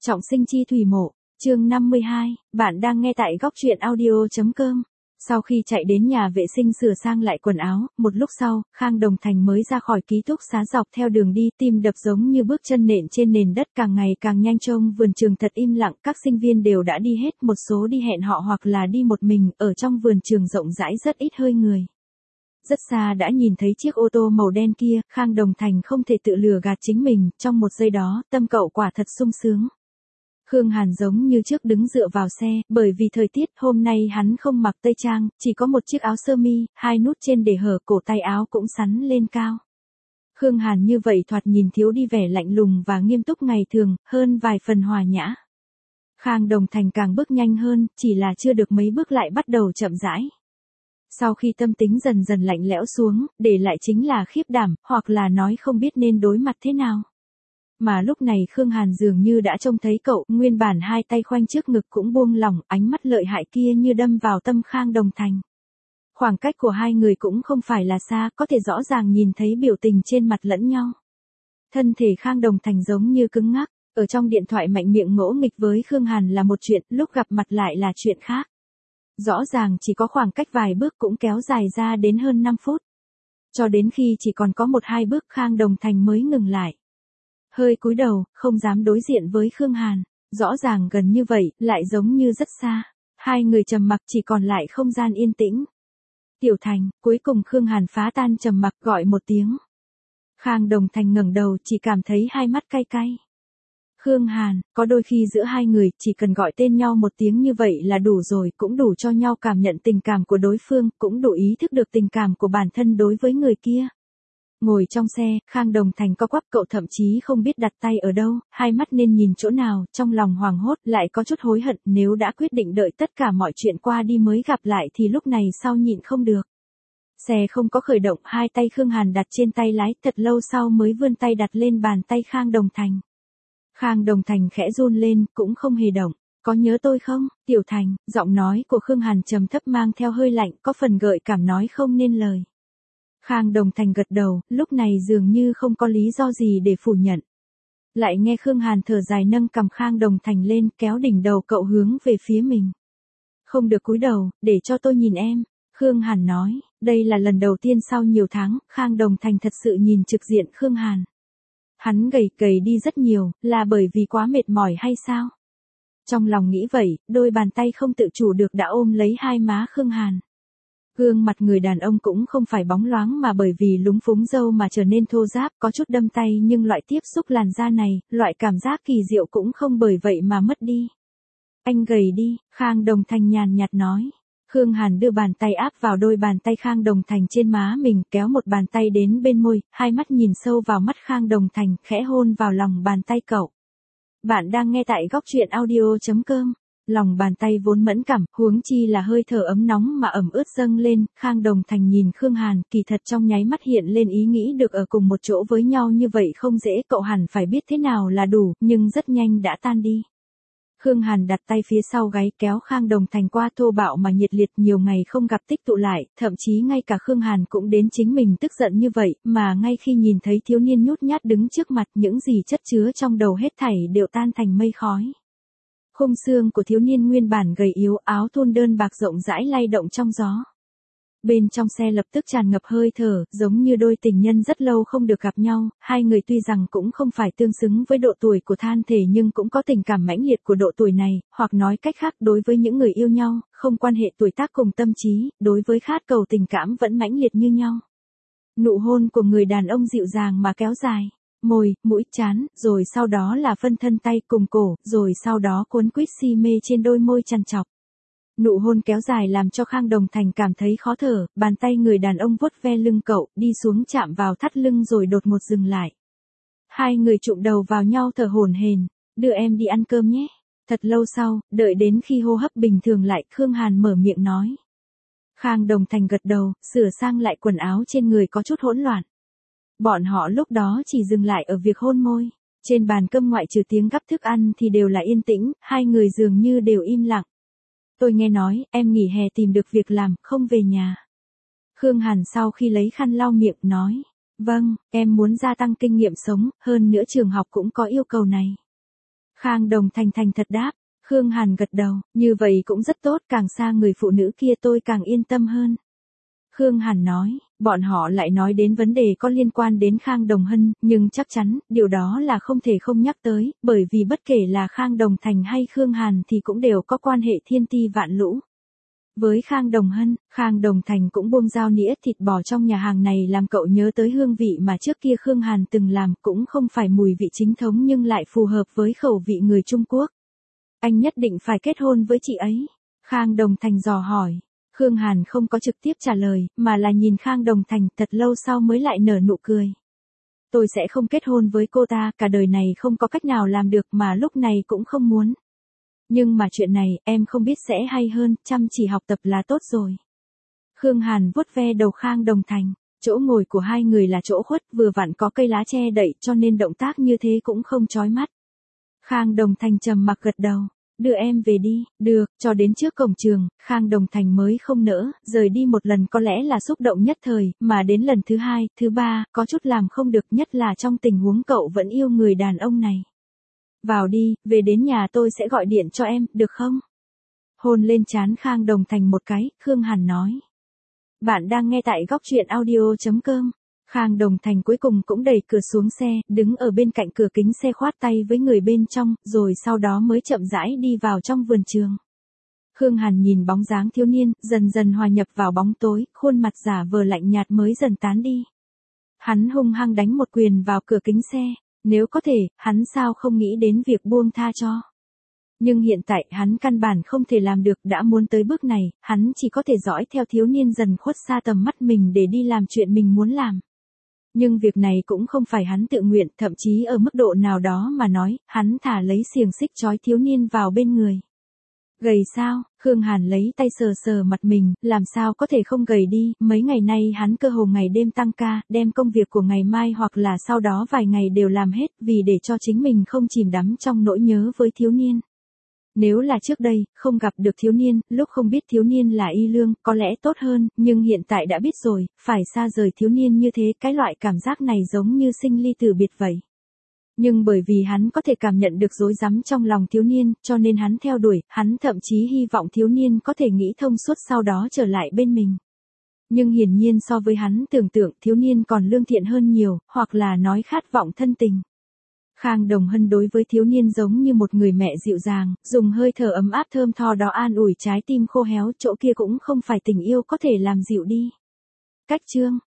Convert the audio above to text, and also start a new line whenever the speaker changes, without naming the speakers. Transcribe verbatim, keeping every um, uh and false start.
Trọng sinh chi thủy mộ, chương năm mươi hai, bạn đang nghe tại góc truyện audio.com. Sau khi chạy đến nhà vệ sinh sửa sang lại quần áo, một lúc sau, Khang Đồng Thành mới ra khỏi ký túc xá. Dọc theo đường đi, tim đập giống như bước chân nện trên nền đất càng ngày càng nhanh. Trông vườn trường thật im lặng, các sinh viên đều đã đi hết, một số đi hẹn họ hoặc là đi một mình, ở trong vườn trường rộng rãi rất ít hơi người. Rất xa đã nhìn thấy chiếc ô tô màu đen kia, Khang Đồng Thành không thể tự lừa gạt chính mình, trong một giây đó, tâm cậu quả thật sung sướng. Khương Hàn giống như trước đứng dựa vào xe, bởi vì thời tiết hôm nay hắn không mặc tây trang, chỉ có một chiếc áo sơ mi, hai nút trên để hở, cổ tay áo cũng xắn lên cao. Khương Hàn như vậy thoạt nhìn thiếu đi vẻ lạnh lùng và nghiêm túc ngày thường, hơn vài phần hòa nhã. Khang Đồng Thành càng bước nhanh hơn, chỉ là chưa được mấy bước lại bắt đầu chậm rãi. Sau khi tâm tính dần dần lạnh lẽo xuống, để lại chính là khiếp đảm, hoặc là nói không biết nên đối mặt thế nào. Mà lúc này Khương Hàn dường như đã trông thấy cậu, nguyên bản hai tay khoanh trước ngực cũng buông lỏng, ánh mắt lợi hại kia như đâm vào tâm Khang Đồng Thành. Khoảng cách của hai người cũng không phải là xa, có thể rõ ràng nhìn thấy biểu tình trên mặt lẫn nhau. Thân thể Khang Đồng Thành giống như cứng ngắc, ở trong điện thoại mạnh miệng ngỗ nghịch với Khương Hàn là một chuyện, lúc gặp mặt lại là chuyện khác. Rõ ràng chỉ có khoảng cách vài bước cũng kéo dài ra đến hơn năm phút. Cho đến khi chỉ còn có một hai bước Khang Đồng Thành mới ngừng lại. Hơi cúi đầu, không dám đối diện với Khương Hàn. Rõ ràng gần như vậy, lại giống như rất xa. Hai người trầm mặc, chỉ còn lại không gian yên tĩnh. Tiểu Thành, cuối cùng Khương Hàn phá tan trầm mặc, gọi một tiếng. Khang Đồng Thành ngẩng đầu, chỉ cảm thấy hai mắt cay cay. Khương Hàn, có đôi khi giữa hai người, chỉ cần gọi tên nhau một tiếng như vậy là đủ rồi, cũng đủ cho nhau cảm nhận tình cảm của đối phương, cũng đủ ý thức được tình cảm của bản thân đối với người kia. Ngồi trong xe, Khang Đồng Thành co quắp, cậu thậm chí không biết đặt tay ở đâu, hai mắt nên nhìn chỗ nào, trong lòng hoảng hốt, lại có chút hối hận, nếu đã quyết định đợi tất cả mọi chuyện qua đi mới gặp lại thì lúc này sao nhịn không được. Xe không có khởi động, hai tay Khương Hàn đặt trên tay lái, thật lâu sau mới vươn tay đặt lên bàn tay Khang Đồng Thành. Khang Đồng Thành khẽ run lên, cũng không hề động. Có nhớ tôi không, Tiểu Thành? Giọng nói của Khương Hàn trầm thấp mang theo hơi lạnh, có phần gợi cảm nói không nên lời. Khang Đồng Thành gật đầu, lúc này dường như không có lý do gì để phủ nhận. Lại nghe Khương Hàn thở dài nâng cằm Khang Đồng Thành lên, kéo đỉnh đầu cậu hướng về phía mình. Không được cúi đầu, để cho tôi nhìn em. Khương Hàn nói, đây là lần đầu tiên sau nhiều tháng, Khang Đồng Thành thật sự nhìn trực diện Khương Hàn. Hắn gầy gầy đi rất nhiều, là bởi vì quá mệt mỏi hay sao? Trong lòng nghĩ vậy, đôi bàn tay không tự chủ được đã ôm lấy hai má Khương Hàn. Gương mặt người đàn ông cũng không phải bóng loáng mà bởi vì lúng phúng râu mà trở nên thô ráp, có chút đâm tay nhưng loại tiếp xúc làn da này, loại cảm giác kỳ diệu cũng không bởi vậy mà mất đi. Anh gầy đi, Khang Đồng Thành nhàn nhạt nói. Khương Hàn đưa bàn tay áp vào đôi bàn tay Khang Đồng Thành trên má mình, kéo một bàn tay đến bên môi, hai mắt nhìn sâu vào mắt Khang Đồng Thành, khẽ hôn vào lòng bàn tay cậu. Bạn đang nghe tại góc truyện audio.com. Lòng bàn tay vốn mẫn cảm, huống chi là hơi thở ấm nóng mà ẩm ướt dâng lên. Khang Đồng Thành nhìn Khương Hàn, kỳ thật trong nháy mắt hiện lên ý nghĩ được ở cùng một chỗ với nhau như vậy không dễ, cậu hẳn phải biết thế nào là đủ, nhưng rất nhanh đã tan đi. Khương Hàn đặt tay phía sau gáy, kéo Khang Đồng Thành qua, thô bạo mà nhiệt liệt, nhiều ngày không gặp tích tụ lại, thậm chí ngay cả Khương Hàn cũng đến chính mình tức giận như vậy, mà ngay khi nhìn thấy thiếu niên nhút nhát đứng trước mặt, những gì chất chứa trong đầu hết thảy đều tan thành mây khói. Khung xương của thiếu niên nguyên bản gầy yếu, áo thun đơn bạc rộng rãi lay động trong gió. Bên trong xe lập tức tràn ngập hơi thở, giống như đôi tình nhân rất lâu không được gặp nhau, hai người tuy rằng cũng không phải tương xứng với độ tuổi của than thể nhưng cũng có tình cảm mãnh liệt của độ tuổi này, hoặc nói cách khác đối với những người yêu nhau, không quan hệ tuổi tác cùng tâm trí, đối với khát cầu tình cảm vẫn mãnh liệt như nhau. Nụ hôn của người đàn ông dịu dàng mà kéo dài. Môi, mũi, trán, rồi sau đó là phân thân tay cùng cổ, rồi sau đó cuốn quýt si mê trên đôi môi chằn chọc. Nụ hôn kéo dài làm cho Khang Đồng Thành cảm thấy khó thở, bàn tay người đàn ông vuốt ve lưng cậu, đi xuống chạm vào thắt lưng rồi đột ngột dừng lại. Hai người chụm đầu vào nhau thở hổn hển, đưa em đi ăn cơm nhé. Thật lâu sau, đợi đến khi hô hấp bình thường lại, Khương Hàn mở miệng nói. Khang Đồng Thành gật đầu, sửa sang lại quần áo trên người có chút hỗn loạn. Bọn họ lúc đó chỉ dừng lại ở việc hôn môi. Trên bàn cơm ngoại trừ tiếng gắp thức ăn thì đều là yên tĩnh, hai người dường như đều im lặng. Tôi nghe nói, em nghỉ hè tìm được việc làm, không về nhà. Khương Hàn sau khi lấy khăn lau miệng nói. Vâng, em muốn gia tăng kinh nghiệm sống, hơn nữa trường học cũng có yêu cầu này. Khang Đồng thành thành thật đáp. Khương Hàn gật đầu, như vậy cũng rất tốt, càng xa người phụ nữ kia tôi càng yên tâm hơn. Khương Hàn nói, bọn họ lại nói đến vấn đề có liên quan đến Khang Đồng Hân, nhưng chắc chắn, điều đó là không thể không nhắc tới, bởi vì bất kể là Khang Đồng Thành hay Khương Hàn thì cũng đều có quan hệ thiên ti vạn lũ. Với Khang Đồng Hân, Khang Đồng Thành cũng buông dao nĩa thịt bò trong nhà hàng này làm cậu nhớ tới hương vị mà trước kia Khương Hàn từng làm, cũng không phải mùi vị chính thống nhưng lại phù hợp với khẩu vị người Trung Quốc. Anh nhất định phải kết hôn với chị ấy. Khang Đồng Thành dò hỏi. Khương Hàn không có trực tiếp trả lời, mà là nhìn Khang Đồng Thành thật lâu sau mới lại nở nụ cười. Tôi sẽ không kết hôn với cô ta, cả đời này không có cách nào làm được mà lúc này cũng không muốn. Nhưng mà chuyện này, em không biết sẽ hay hơn, chăm chỉ học tập là tốt rồi. Khương Hàn vuốt ve đầu Khang Đồng Thành, chỗ ngồi của hai người là chỗ khuất, vừa vặn có cây lá che đậy cho nên động tác như thế cũng không chói mắt. Khang Đồng Thành trầm mặc gật đầu. Đưa em về đi, được, cho đến trước cổng trường, Khang Đồng Thành mới không nỡ, rời đi một lần có lẽ là xúc động nhất thời, mà đến lần thứ hai, thứ ba, có chút làm không được, nhất là trong tình huống cậu vẫn yêu người đàn ông này. Vào đi, về đến nhà tôi sẽ gọi điện cho em, được không? Hôn lên trán Khang Đồng Thành một cái, Khương Hàn nói. Bạn đang nghe tại góc truyện audio chấm com. Khang Đồng Thành cuối cùng cũng đẩy cửa xuống xe, đứng ở bên cạnh cửa kính xe khoát tay với người bên trong, rồi sau đó mới chậm rãi đi vào trong vườn trường. Khương Hàn nhìn bóng dáng thiếu niên, dần dần hòa nhập vào bóng tối, khuôn mặt giả vờ lạnh nhạt mới dần tán đi. Hắn hung hăng đánh một quyền vào cửa kính xe, nếu có thể, hắn sao không nghĩ đến việc buông tha cho. Nhưng hiện tại hắn căn bản không thể làm được, đã muốn tới bước này, hắn chỉ có thể dõi theo thiếu niên dần khuất xa tầm mắt mình để đi làm chuyện mình muốn làm. Nhưng việc này cũng không phải hắn tự nguyện, thậm chí ở mức độ nào đó mà nói, hắn thả lấy xiềng xích trói thiếu niên vào bên người. Gầy sao? Khương Hàn lấy tay sờ sờ mặt mình, làm sao có thể không gầy đi, mấy ngày nay hắn cơ hồ ngày đêm tăng ca, đem công việc của ngày mai hoặc là sau đó vài ngày đều làm hết, vì để cho chính mình không chìm đắm trong nỗi nhớ với thiếu niên. Nếu là trước đây, không gặp được thiếu niên, lúc không biết thiếu niên là Y Lương, có lẽ tốt hơn, nhưng hiện tại đã biết rồi, phải xa rời thiếu niên như thế, cái loại cảm giác này giống như sinh ly tử biệt vậy. Nhưng bởi vì hắn có thể cảm nhận được rối rắm trong lòng thiếu niên, cho nên hắn theo đuổi, hắn thậm chí hy vọng thiếu niên có thể nghĩ thông suốt sau đó trở lại bên mình. Nhưng hiển nhiên so với hắn tưởng tượng, thiếu niên còn lương thiện hơn nhiều, hoặc là nói khát vọng thân tình. Khang Đồng Hân đối với thiếu niên giống như một người mẹ dịu dàng, dùng hơi thở ấm áp thơm tho đó an ủi trái tim khô héo, chỗ kia cũng không phải tình yêu có thể làm dịu đi. Cách chương